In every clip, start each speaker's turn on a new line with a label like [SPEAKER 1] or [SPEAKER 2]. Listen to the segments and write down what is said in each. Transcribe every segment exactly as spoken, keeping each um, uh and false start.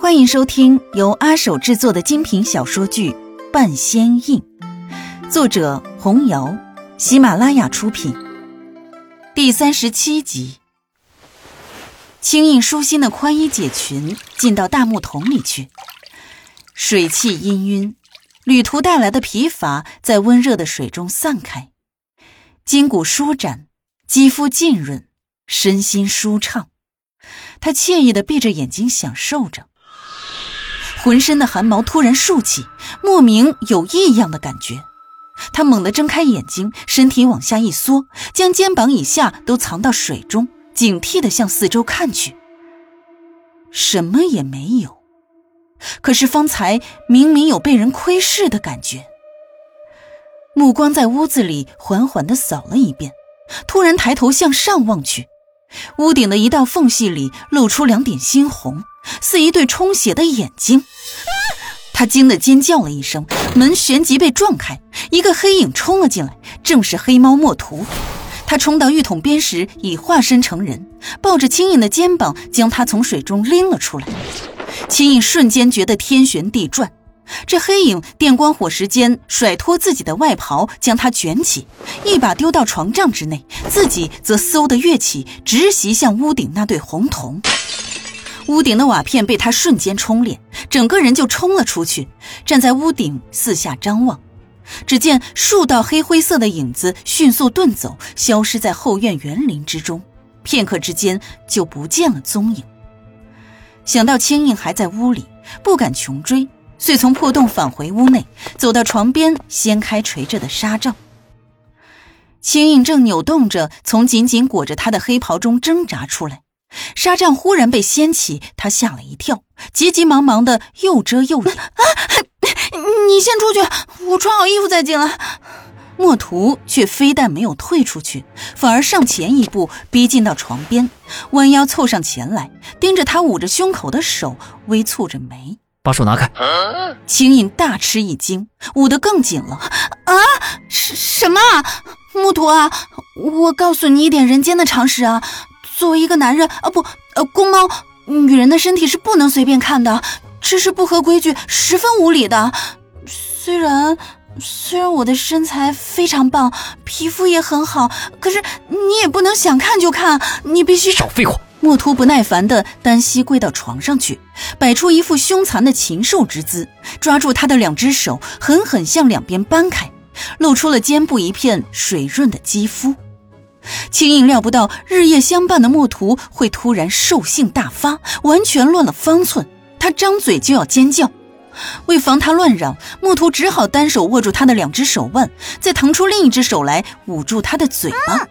[SPEAKER 1] 欢迎收听由阿守制作的精品小说剧《半仙印》，作者红瑶，喜马拉雅出品。第三十七集。轻印舒心的宽衣解裙进到大木桶里去，水汽氤氲，旅途带来的疲乏在温热的水中散开，筋骨舒展，肌肤浸润，身心舒畅。他惬意地闭着眼睛享受着，浑身的汗毛突然竖起，莫名有异样的感觉。他猛地睁开眼睛，身体往下一缩，将肩膀以下都藏到水中，警惕地向四周看去。什么也没有，可是方才明明有被人窥视的感觉。目光在屋子里缓缓地扫了一遍，突然抬头向上望去，屋顶的一道缝隙里露出两点猩红，似一对充血的眼睛。他惊得尖叫了一声，门旋即被撞开，一个黑影冲了进来，正是黑猫墨图。他冲到浴桶边时已化身成人，抱着青印的肩膀将他从水中拎了出来。青印瞬间觉得天旋地转，这黑影电光火石间甩脱自己的外袍，将他卷起，一把丢到床帐之内，自己则嗖地跃起，直袭向屋顶那对红铜。屋顶的瓦片被他瞬间冲裂，整个人就冲了出去，站在屋顶四下张望。只见数道黑灰色的影子迅速遁走，消失在后院园林之中，片刻之间就不见了踪影。想到青印还在屋里，不敢穷追，遂从破洞返回屋内，走到床边，掀开垂着的纱帐。青印正扭动着从紧紧裹着他的黑袍中挣扎出来，纱帐忽然被掀起，他吓了一跳，急急忙忙的又遮又掩。啊，你先出去，我穿好衣服再进来。墨图却非但没有退出去，反而上前一步，逼近到床边，弯腰凑上前来，盯着他捂着胸口的手，微蹙着眉。
[SPEAKER 2] 把手拿开。
[SPEAKER 1] 青印大吃一惊，捂得更紧了。啊，什什么啊？墨图啊，我告诉你一点人间的常识啊，作为一个男人啊，不呃公猫，女人的身体是不能随便看的，这是不合规矩，十分无理的。虽然虽然我的身材非常棒，皮肤也很好，可是你也不能想看就看，你必须
[SPEAKER 2] 少废话。
[SPEAKER 1] 墨图不耐烦地单膝跪到床上去，摆出一副凶残的禽兽之姿，抓住他的两只手，狠狠向两边扳开，露出了肩部一片水润的肌肤。青印料不到日夜相伴的墨图会突然兽性大发，完全乱了方寸，他张嘴就要尖叫。为防他乱嚷，墨图只好单手握住他的两只手腕，再腾出另一只手来捂住他的嘴巴。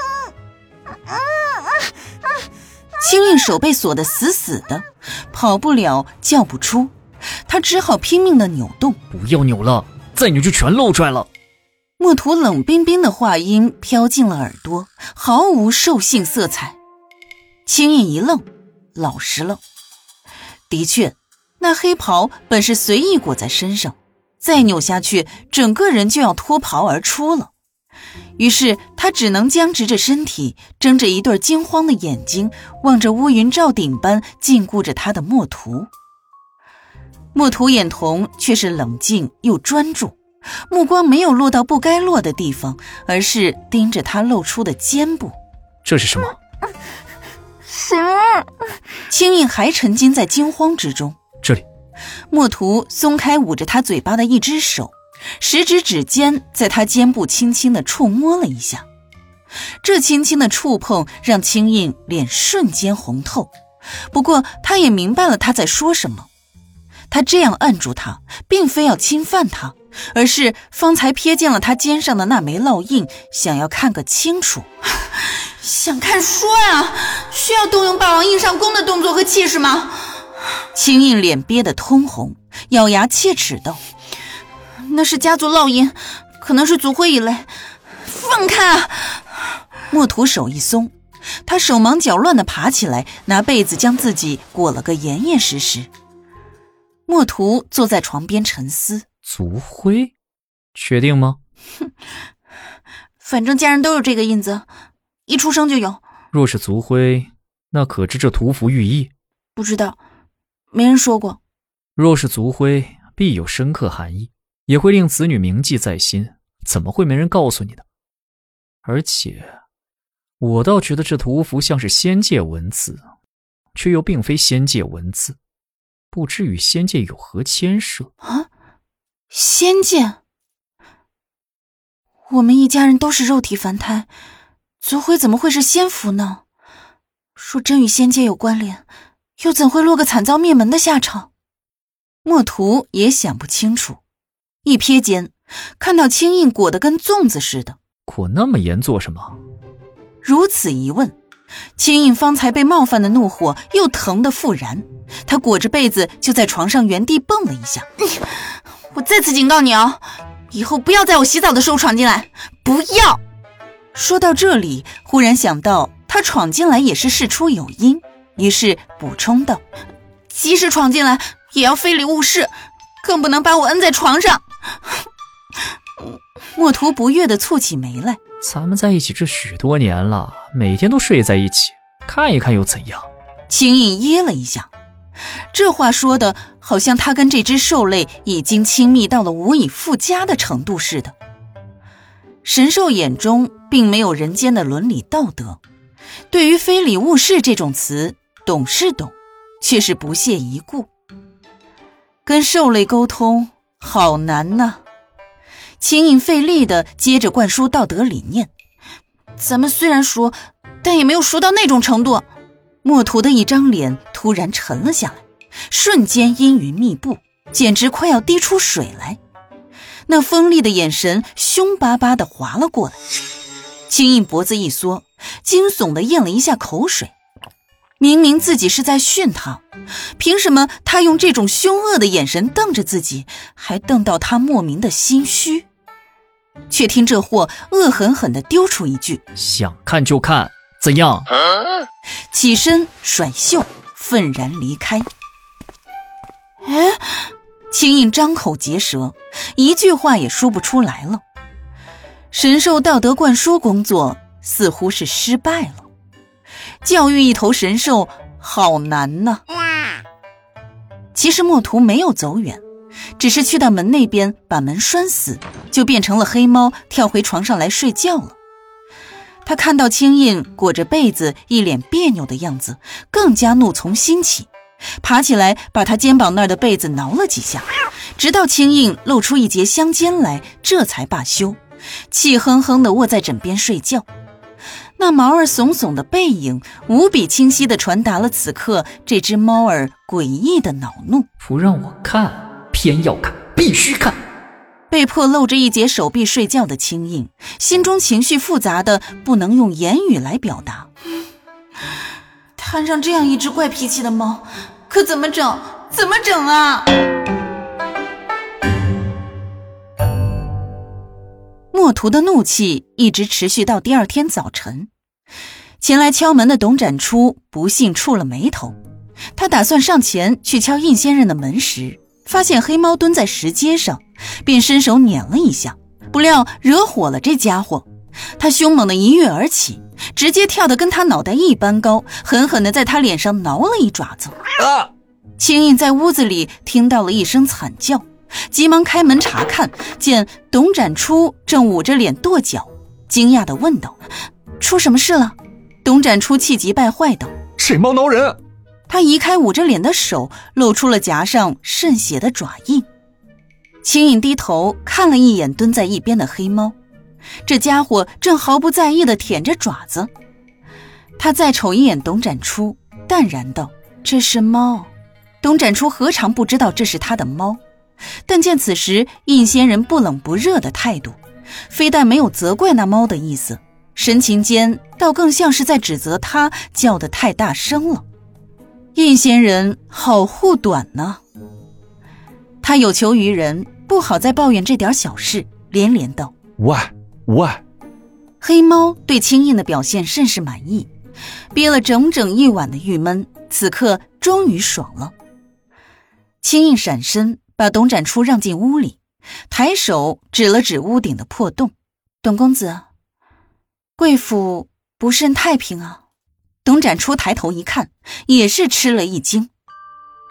[SPEAKER 1] 青印手被锁得死死的，跑不了，叫不出，他只好拼命地扭动。
[SPEAKER 2] 不要扭了，再扭就全露出来了。
[SPEAKER 1] 墨图冷冰冰的话音飘进了耳朵，毫无兽性色彩。青印一愣，老实了。的确，那黑袍本是随意裹在身上，再扭下去，整个人就要脱袍而出了。于是他只能僵直着身体，睁着一对惊慌的眼睛，望着乌云罩顶般禁锢着他的墨图。墨图眼瞳却是冷静又专注，目光没有落到不该落的地方，而是盯着他露出的肩部。
[SPEAKER 2] 这是什么？
[SPEAKER 1] 什么？青印还沉浸在惊慌之中。
[SPEAKER 2] 这里。
[SPEAKER 1] 墨图松开捂着他嘴巴的一只手，食指指尖在他肩部轻轻地触摸了一下。这轻轻的触碰让青印脸瞬间红透，不过他也明白了他在说什么。他这样按住他，并非要侵犯他，而是方才瞥见了他肩上的那枚烙印，想要看个清楚。想看说呀，需要动用霸王印上弓的动作和气势吗？青印脸憋得通红，咬牙切齿道：那是家族烙印，可能是族徽一类，放开啊！墨图手一松，他手忙脚乱地爬起来，拿被子将自己裹了个严严实实。墨图坐在床边沉思。
[SPEAKER 2] 族徽？确定吗？
[SPEAKER 1] 哼，反正家人都有这个印子，一出生就有。
[SPEAKER 2] 若是族徽，那可知这图符寓意？
[SPEAKER 1] 不知道， 没人说过。
[SPEAKER 2] 若是族徽，必有深刻含义，也会令子女铭记在心，怎么会没人告诉你的？而且，我倒觉得这图符像是仙界文字，却又并非仙界文字，不知与仙界有何牵涉
[SPEAKER 1] 啊？仙界？我们一家人都是肉体凡胎，族徽怎么会是仙符呢？若真与仙界有关联，又怎会落个惨遭灭门的下场？墨图也想不清楚，一瞥间看到青印裹得跟粽子似的。
[SPEAKER 2] 裹那么严做什么？
[SPEAKER 1] 如此一问，青印方才被冒犯的怒火又疼得复燃，他裹着被子就在床上原地蹦了一下。我再次警告你哦，以后不要在我洗澡的时候闯进来，不要！说到这里，忽然想到他闯进来也是事出有因，于是补充道：即使闯进来也要非礼勿视，更不能把我摁在床上。墨图不悦地蹙起眉来，
[SPEAKER 2] 咱们在一起这许多年了，每天都睡在一起，看一看又怎样？
[SPEAKER 1] 青印噎了一下，这话说的好像他跟这只兽类已经亲密到了无以复加的程度似的。神兽眼中并没有人间的伦理道德，对于非礼勿视这种词，懂是懂，却是不屑一顾。跟兽类沟通好难呐。青印费力地接着灌输道德理念，咱们虽然熟，但也没有熟到那种程度。墨图的一张脸突然沉了下来，瞬间阴云密布，简直快要滴出水来。那锋利的眼神凶巴巴地划了过来。青印脖子一缩，惊悚地咽了一下口水。明明自己是在训他，凭什么他用这种凶恶的眼神瞪着自己，还瞪到他莫名的心虚？却听这货恶狠狠地丢出一句：
[SPEAKER 2] 想看就看，怎样？
[SPEAKER 1] 起身甩袖，愤然离开。哎，青印张口结舌，一句话也说不出来了。神兽道德灌输工作似乎是失败了。教育一头神兽好难呐。其实墨图没有走远，只是去到门那边把门拴死，就变成了黑猫，跳回床上来睡觉了。他看到青印裹着被子一脸别扭的样子，更加怒从心起，爬起来把他肩膀那儿的被子挠了几下，直到青印露出一截香肩来，这才罢休，气哼哼地卧在枕边睡觉。那毛儿耸耸的背影无比清晰地传达了此刻这只猫儿诡异的恼怒。
[SPEAKER 2] 不让我看，偏要看，必须看。
[SPEAKER 1] 被迫露着一截手臂睡觉的青印，心中情绪复杂的不能用言语来表达。摊上这样一只怪脾气的猫，可怎么整？怎么整啊？墨图的怒气一直持续到第二天早晨。前来敲门的董展初不幸触了眉头，他打算上前去敲印仙人的门时，发现黑猫蹲在石阶上，便伸手捻了一下，不料惹火了这家伙。他凶猛地一跃而起，直接跳得跟他脑袋一般高，狠狠地在他脸上挠了一爪子。啊！青印在屋子里听到了一声惨叫，急忙开门查看，见董展初正捂着脸跺脚，惊讶地问道：出什么事了？董展初气急败坏道：
[SPEAKER 3] 这猫挠人！
[SPEAKER 1] 他移开捂着脸的手，露出了颊上渗血的爪印。青印低头看了一眼蹲在一边的黑猫，这家伙正毫不在意地舔着爪子。他再瞅一眼董展初，淡然道：这是猫。董展初何尝不知道这是他的猫，但见此时印仙人不冷不热的态度，非但没有责怪那猫的意思，神情间倒更像是在指责他叫得太大声了。印仙人好护短呢。他有求于人，不好再抱怨这点小事，连连道：
[SPEAKER 3] 无碍无碍。
[SPEAKER 1] 黑猫对青印的表现甚是满意，憋了整整一晚的郁闷，此刻终于爽了。青印闪身把董展初让进屋里，抬手指了指屋顶的破洞：董公子，贵府不甚太平啊。董展初抬头一看，也是吃了一惊。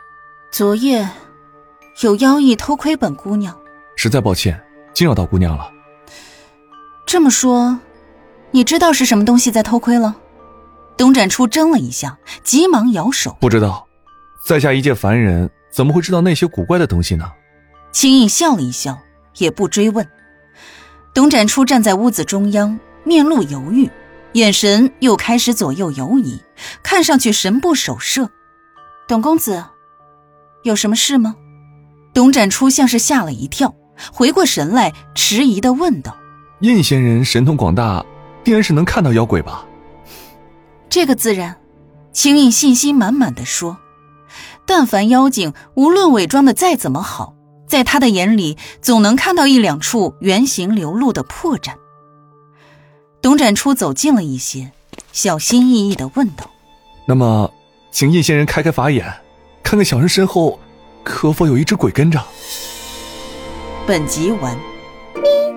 [SPEAKER 1] 昨夜有妖异偷窥本姑娘。
[SPEAKER 3] 实在抱歉，惊扰到姑娘了。
[SPEAKER 1] 这么说，你知道是什么东西在偷窥了？董展初怔了一下，急忙摇手。
[SPEAKER 3] 不知道，在下一介凡人，怎么会知道那些古怪的东西呢？
[SPEAKER 1] 秦颖笑了一笑，也不追问。董展初站在屋子中央，面露犹豫，眼神又开始左右游移，看上去神不守舍。董公子，有什么事吗？董展初像是吓了一跳，回过神来，迟疑地问道：
[SPEAKER 3] 印仙人神通广大，定然是能看到妖鬼吧？
[SPEAKER 1] 这个自然，秦颖信心满满地说。但凡妖精，无论伪装的再怎么好，在他的眼里总能看到一两处原形流露的破绽。董展初走近了一些，小心翼翼地问道：
[SPEAKER 3] 那么请印仙人开开法眼，看看小人身后可否有一只鬼跟着。
[SPEAKER 1] 本集完。